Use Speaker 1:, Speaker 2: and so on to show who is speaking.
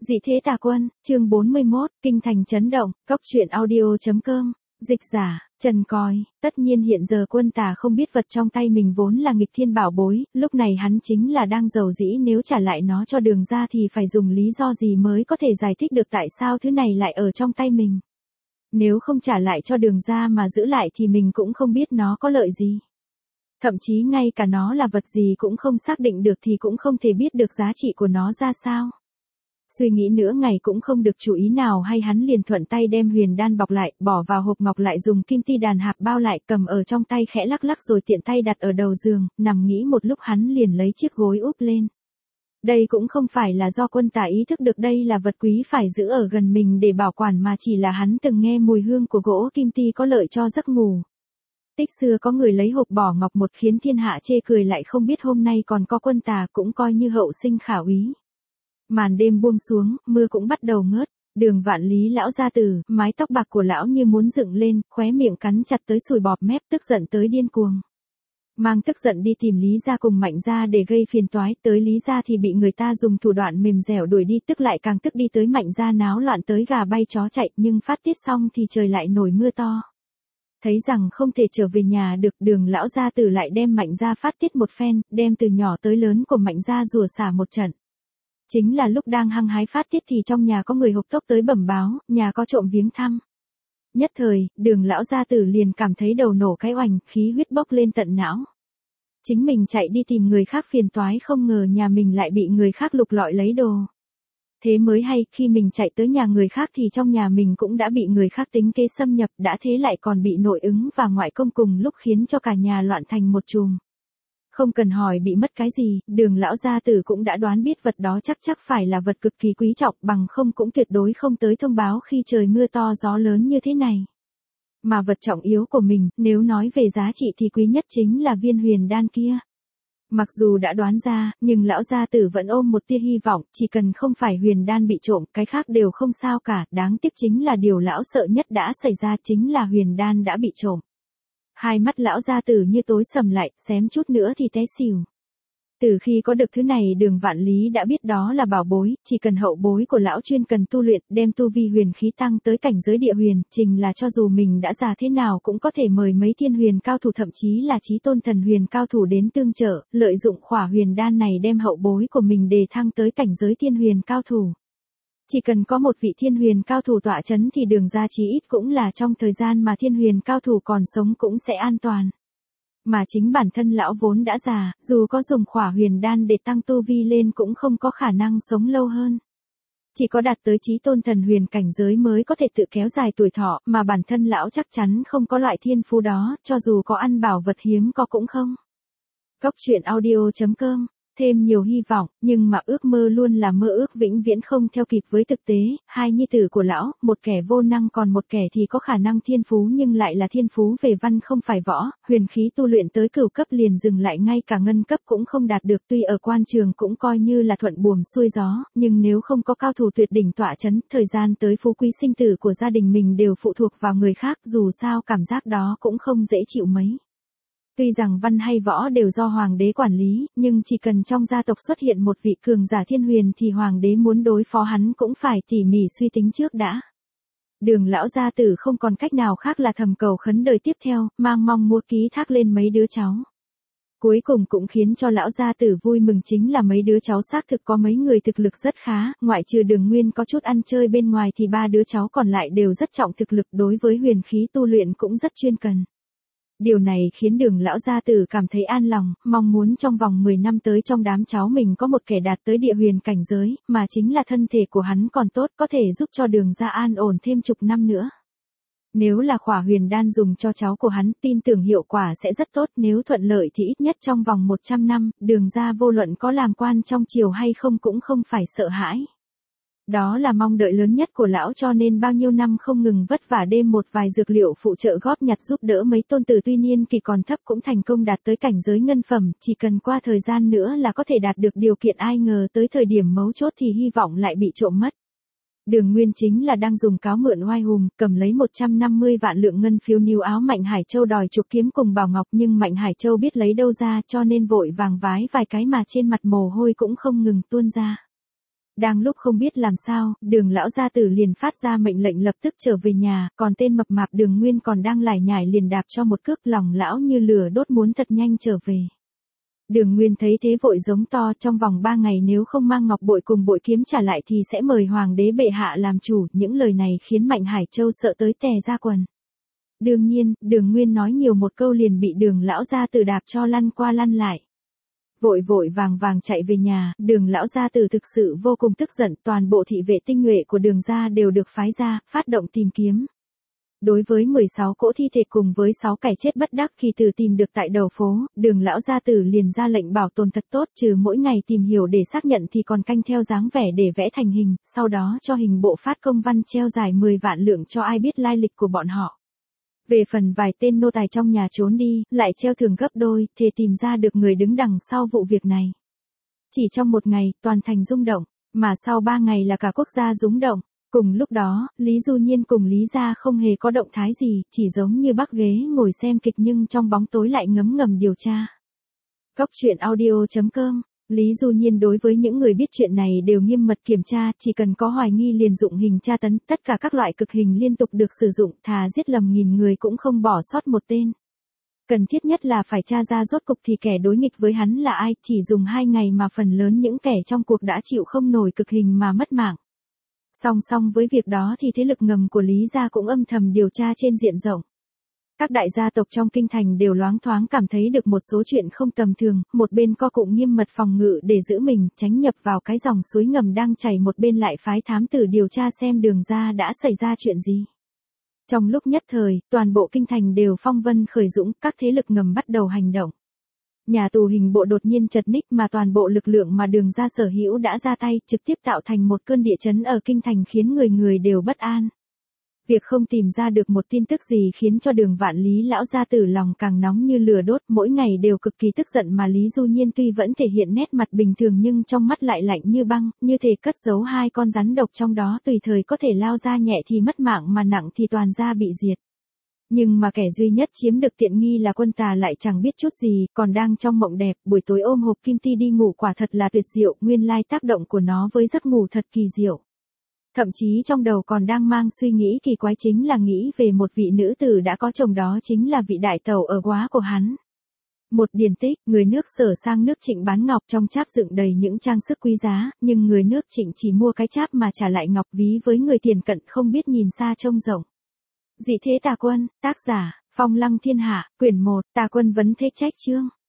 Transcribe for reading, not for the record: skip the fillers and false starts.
Speaker 1: Dị thế tà quân, chương 41, kinh thành chấn động, cóc truyện audio.com, dịch giả, Trần Còi, tất nhiên hiện giờ quân tà không biết vật trong tay mình vốn là nghịch thiên bảo bối, lúc này hắn chính là đang giàu dĩ nếu trả lại nó cho Đường ra thì phải dùng lý do gì mới có thể giải thích được tại sao thứ này lại ở trong tay mình. Nếu không trả lại cho Đường ra mà giữ lại thì mình cũng không biết nó có lợi gì. Thậm chí ngay cả nó là vật gì cũng không xác định được thì cũng không thể biết được giá trị của nó ra sao. Suy nghĩ nữa ngày cũng không được chú ý nào hay hắn liền thuận tay đem huyền đan bọc lại, bỏ vào hộp ngọc lại dùng kim ti đàn hạp bao lại, cầm ở trong tay khẽ lắc lắc rồi tiện tay đặt ở đầu giường, nằm nghĩ một lúc hắn liền lấy chiếc gối úp lên. Đây cũng không phải là do quân tà ý thức được đây là vật quý phải giữ ở gần mình để bảo quản mà chỉ là hắn từng nghe mùi hương của gỗ kim ti có lợi cho giấc ngủ. Tích xưa có người lấy hộp bỏ ngọc một khiến thiên hạ chê cười lại không biết hôm nay còn có quân tà cũng coi như hậu sinh khả úy. Màn đêm buông xuống, mưa cũng bắt đầu ngớt, Đường Vạn Lý lão gia tử, mái tóc bạc của lão như muốn dựng lên, khóe miệng cắn chặt tới sùi bọt mép tức giận tới điên cuồng. Mang tức giận đi tìm Lý gia cùng Mạnh gia để gây phiền toái, tới Lý gia thì bị người ta dùng thủ đoạn mềm dẻo đuổi đi, tức lại càng tức đi tới Mạnh gia náo loạn tới gà bay chó chạy, nhưng phát tiết xong thì trời lại nổi mưa to. Thấy rằng không thể trở về nhà được, Đường lão gia tử lại đem Mạnh gia phát tiết một phen, đem từ nhỏ tới lớn của Mạnh gia rủa xả một trận. Chính là lúc đang hăng hái phát tiết thì trong nhà có người hộc tốc tới bẩm báo, nhà có trộm viếng thăm. Nhất thời, Đường lão gia tử liền cảm thấy đầu nổ cái oành, khí huyết bốc lên tận não. Chính mình chạy đi tìm người khác phiền toái, không ngờ nhà mình lại bị người khác lục lọi lấy đồ. Thế mới hay, khi mình chạy tới nhà người khác thì trong nhà mình cũng đã bị người khác tính kế xâm nhập, đã thế lại còn bị nội ứng và ngoại công cùng lúc khiến cho cả nhà loạn thành một chùm. Không cần hỏi bị mất cái gì, Đường lão gia tử cũng đã đoán biết vật đó chắc phải là vật cực kỳ quý trọng, bằng không cũng tuyệt đối không tới thông báo khi trời mưa to gió lớn như thế này. Mà vật trọng yếu của mình, nếu nói về giá trị thì quý nhất chính là viên huyền đan kia. Mặc dù đã đoán ra, nhưng lão gia tử vẫn ôm một tia hy vọng, chỉ cần không phải huyền đan bị trộm, cái khác đều không sao cả, đáng tiếc chính là điều lão sợ nhất đã xảy ra, chính là huyền đan đã bị trộm. Hai mắt lão gia tử như tối sầm lại, xém chút nữa thì té xỉu. Từ khi có được thứ này Đường Vạn Lý đã biết đó là bảo bối, chỉ cần hậu bối của lão chuyên cần tu luyện, đem tu vi huyền khí tăng tới cảnh giới địa huyền, trình là cho dù mình đã già thế nào cũng có thể mời mấy thiên huyền cao thủ thậm chí là chí tôn thần huyền cao thủ đến tương trợ, lợi dụng khỏa huyền đan này đem hậu bối của mình đề thăng tới cảnh giới thiên huyền cao thủ. Chỉ cần có một vị thiên huyền cao thủ tọa chấn thì Đường ra chí ít cũng là trong thời gian mà thiên huyền cao thủ còn sống cũng sẽ an toàn. Mà chính bản thân lão vốn đã già, dù có dùng khỏa huyền đan để tăng tu vi lên cũng không có khả năng sống lâu hơn. Chỉ có đạt tới chí tôn thần huyền cảnh giới mới có thể tự kéo dài tuổi thọ, mà bản thân lão chắc chắn không có loại thiên phú đó, cho dù có ăn bảo vật hiếm có cũng không. Cóc truyện audio.com, thêm nhiều hy vọng, nhưng mà ước mơ luôn là mơ ước vĩnh viễn không theo kịp với thực tế. Hai nhi tử của lão, một kẻ vô năng còn một kẻ thì có khả năng thiên phú nhưng lại là thiên phú về văn không phải võ, huyền khí tu luyện tới cửu cấp liền dừng lại, ngay cả ngân cấp cũng không đạt được, tuy ở quan trường cũng coi như là thuận buồm xuôi gió, nhưng nếu không có cao thủ tuyệt đỉnh tọa chấn, thời gian tới phú quý sinh tử của gia đình mình đều phụ thuộc vào người khác, dù sao cảm giác đó cũng không dễ chịu mấy. Tuy rằng văn hay võ đều do hoàng đế quản lý, nhưng chỉ cần trong gia tộc xuất hiện một vị cường giả thiên huyền thì hoàng đế muốn đối phó hắn cũng phải tỉ mỉ suy tính trước đã. Đường lão gia tử không còn cách nào khác là thầm cầu khấn đời tiếp theo, mang mong mua ký thác lên mấy đứa cháu. Cuối cùng cũng khiến cho lão gia tử vui mừng chính là mấy đứa cháu xác thực có mấy người thực lực rất khá, ngoại trừ Đường Nguyên có chút ăn chơi bên ngoài thì ba đứa cháu còn lại đều rất trọng thực lực, đối với huyền khí tu luyện cũng rất chuyên cần. Điều này khiến Đường lão gia tử cảm thấy an lòng, mong muốn trong vòng 10 năm tới trong đám cháu mình có một kẻ đạt tới địa huyền cảnh giới, mà chính là thân thể của hắn còn tốt, có thể giúp cho Đường gia an ổn thêm chục năm nữa. Nếu là khỏa huyền đan dùng cho cháu của hắn, tin tưởng hiệu quả sẽ rất tốt, nếu thuận lợi thì ít nhất trong vòng 100 năm, Đường gia vô luận có làm quan trong triều hay không cũng không phải sợ hãi. Đó là mong đợi lớn nhất của lão, cho nên bao nhiêu năm không ngừng vất vả đem một vài dược liệu phụ trợ góp nhặt giúp đỡ mấy tôn tử tuy niên kỳ còn thấp cũng thành công đạt tới cảnh giới ngân phẩm, chỉ cần qua thời gian nữa là có thể đạt được điều kiện, ai ngờ tới thời điểm mấu chốt thì hy vọng lại bị trộm mất. Đường Nguyên chính là đang dùng cáo mượn oai hùng, cầm lấy 150 vạn lượng ngân phiếu níu áo Mạnh Hải Châu đòi chuộc kiếm cùng Bảo Ngọc, nhưng Mạnh Hải Châu biết lấy đâu ra cho nên vội vàng vái vài cái mà trên mặt mồ hôi cũng không ngừng tuôn ra. Đang lúc không biết làm sao, Đường lão gia tử liền phát ra mệnh lệnh lập tức trở về nhà, còn tên mập mạp Đường Nguyên còn đang lải nhải liền đạp cho một cước, lòng lão như lửa đốt muốn thật nhanh trở về. Đường Nguyên thấy thế vội giống to, trong vòng 3 ngày nếu không mang ngọc bội cùng bội kiếm trả lại thì sẽ mời hoàng đế bệ hạ làm chủ. Những lời này khiến Mạnh Hải Châu sợ tới tè ra quần. Đương nhiên, Đường Nguyên nói nhiều một câu liền bị Đường lão gia tử đạp cho lăn qua lăn lại. Vội vội vàng vàng chạy về nhà, Đường lão gia tử thực sự vô cùng tức giận, toàn bộ thị vệ tinh nhuệ của Đường gia đều được phái ra, phát động tìm kiếm. Đối với 16 cỗ thi thể cùng với 6 kẻ chết bất đắc khi từ tìm được tại đầu phố, Đường lão gia tử liền ra lệnh bảo tồn thật tốt, trừ mỗi ngày tìm hiểu để xác nhận thì còn canh theo dáng vẻ để vẽ thành hình, sau đó cho hình bộ phát công văn treo giải 10 vạn lượng cho ai biết lai lịch của bọn họ. Về phần vài tên nô tài trong nhà trốn đi, lại treo thưởng gấp đôi, thề tìm ra được người đứng đằng sau vụ việc này. Chỉ trong một ngày, toàn thành rung động, mà sau 3 ngày là cả quốc gia rúng động. Cùng lúc đó, Lý Du Nhiên cùng Lý Gia không hề có động thái gì, chỉ giống như bắc ghế ngồi xem kịch nhưng trong bóng tối lại ngấm ngầm điều tra. Góc truyện audio.com. Lý Du Nhiên đối với những người biết chuyện này đều nghiêm mật kiểm tra, chỉ cần có hoài nghi liền dụng hình tra tấn, tất cả các loại cực hình liên tục được sử dụng, thà giết lầm nghìn người cũng không bỏ sót một tên. Cần thiết nhất là phải tra ra rốt cục thì kẻ đối nghịch với hắn là ai, chỉ dùng 2 ngày mà phần lớn những kẻ trong cuộc đã chịu không nổi cực hình mà mất mạng. Song song với việc đó thì thế lực ngầm của Lý Gia cũng âm thầm điều tra trên diện rộng. Các đại gia tộc trong kinh thành đều loáng thoáng cảm thấy được một số chuyện không tầm thường, một bên co cụm nghiêm mật phòng ngự để giữ mình, tránh nhập vào cái dòng suối ngầm đang chảy, một bên lại phái thám tử điều tra xem Đường gia đã xảy ra chuyện gì. Trong lúc nhất thời, toàn bộ kinh thành đều phong vân khởi dũng, các thế lực ngầm bắt đầu hành động. Nhà tù hình bộ đột nhiên chật ních mà toàn bộ lực lượng mà Đường gia sở hữu đã ra tay, trực tiếp tạo thành một cơn địa chấn ở kinh thành khiến người người đều bất an. Việc không tìm ra được một tin tức gì khiến cho Đường Vạn Lý lão gia tử lòng càng nóng như lửa đốt, mỗi ngày đều cực kỳ tức giận mà Lý Du Nhiên tuy vẫn thể hiện nét mặt bình thường nhưng trong mắt lại lạnh như băng, như thể cất giấu 2 con rắn độc trong đó, tùy thời có thể lao ra, nhẹ thì mất mạng mà nặng thì toàn gia bị diệt. Nhưng mà kẻ duy nhất chiếm được tiện nghi là Quân Tà lại chẳng biết chút gì, còn đang trong mộng đẹp, buổi tối ôm hộp kim ti đi ngủ, quả thật là tuyệt diệu, nguyên lai tác động của nó với giấc ngủ thật kỳ diệu. Thậm chí trong đầu còn đang mang suy nghĩ kỳ quái, chính là nghĩ về một vị nữ tử đã có chồng, đó chính là vị đại tẩu ở Góa của hắn. Một điển tích, người nước Sở sang nước Trịnh bán ngọc, trong cháp dựng đầy những trang sức quý giá, nhưng người nước Trịnh chỉ mua cái cháp mà trả lại ngọc, ví với người tiền cận không biết nhìn xa trông rộng. Dị thế tà quân, tác giả, Phong Lăng Thiên Hạ, quyển 1, Tà quân vấn thế trách chương.